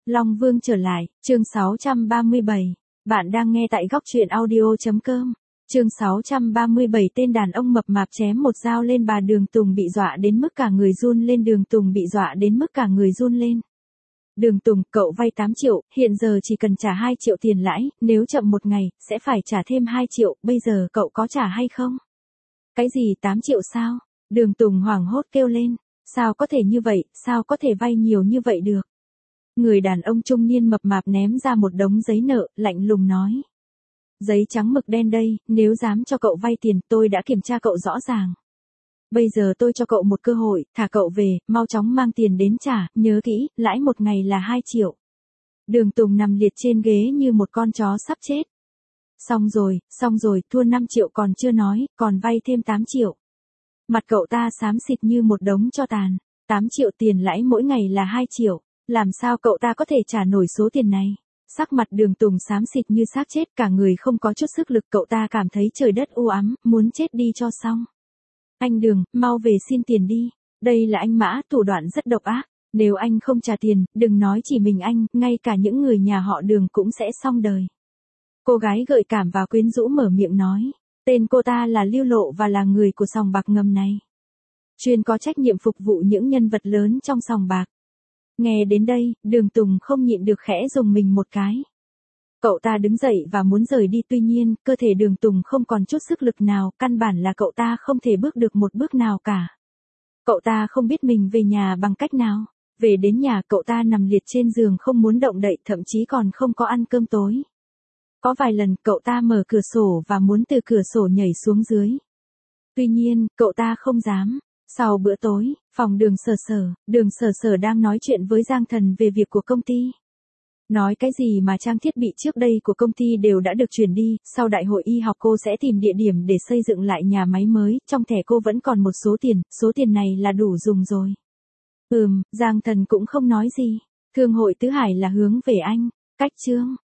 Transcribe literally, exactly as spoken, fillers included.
Long Vương trở lại, chương sáu trăm ba mươi bảy. Bạn đang nghe tại góc truyện audio.com. Chương sáu trăm ba mươi bảy tên đàn ông mập mạp chém một dao lên bà Đường Tùng bị dọa đến mức cả người run lên Đường Tùng bị dọa đến mức cả người run lên. Đường Tùng, cậu vay tám triệu, hiện giờ chỉ cần trả hai triệu tiền lãi, nếu chậm một ngày, sẽ phải trả thêm hai triệu, bây giờ cậu có trả hay không? Cái gì tám triệu sao? Đường Tùng hoảng hốt kêu lên, sao có thể như vậy, sao có thể vay nhiều như vậy được? Người đàn ông trung niên mập mạp ném ra một đống giấy nợ, lạnh lùng nói. Giấy trắng mực đen đây, nếu dám cho cậu vay tiền, tôi đã kiểm tra cậu rõ ràng. Bây giờ tôi cho cậu một cơ hội, thả cậu về, mau chóng mang tiền đến trả, nhớ kỹ, lãi một ngày là hai triệu. Đường Tùng nằm liệt trên ghế như một con chó sắp chết. Xong rồi, xong rồi, thua năm triệu còn chưa nói, còn vay thêm tám triệu. Mặt cậu ta xám xịt như một đống tro tàn, tám triệu tiền lãi mỗi ngày là hai triệu. Làm sao cậu ta có thể trả nổi số tiền này? Sắc mặt Đường Tùng xám xịt như xác chết, cả người không có chút sức lực, cậu ta cảm thấy trời đất u ám, muốn chết đi cho xong. Anh Đường, mau về xin tiền đi. Đây là anh Mã, thủ đoạn rất độc ác. Nếu anh không trả tiền, đừng nói chỉ mình anh, ngay cả những người nhà họ Đường cũng sẽ xong đời. Cô gái gợi cảm và quyến rũ mở miệng nói. Tên cô ta là Lưu Lộ và là người của sòng bạc ngầm này. Chuyên có trách nhiệm phục vụ những nhân vật lớn trong sòng bạc. Nghe đến đây, Đường Tùng không nhịn được khẽ dùng mình một cái. Cậu ta đứng dậy và muốn rời đi, tuy nhiên, cơ thể Đường Tùng không còn chút sức lực nào, căn bản là cậu ta không thể bước được một bước nào cả. Cậu ta không biết mình về nhà bằng cách nào. Về đến nhà cậu ta nằm liệt trên giường không muốn động đậy, thậm chí còn không có ăn cơm tối. Có vài lần cậu ta mở cửa sổ và muốn từ cửa sổ nhảy xuống dưới. Tuy nhiên, cậu ta không dám. Sau bữa tối, phòng Đường Sở Sở, Đường Sở Sở đang nói chuyện với Giang Thần về việc của công ty. Nói cái gì mà trang thiết bị trước đây của công ty đều đã được chuyển đi, sau đại hội y học cô sẽ tìm địa điểm để xây dựng lại nhà máy mới, trong thẻ cô vẫn còn một số tiền, số tiền này là đủ dùng rồi. Ừm, Giang Thần cũng không nói gì. Thương hội Tứ Hải là hướng về anh, cách chương.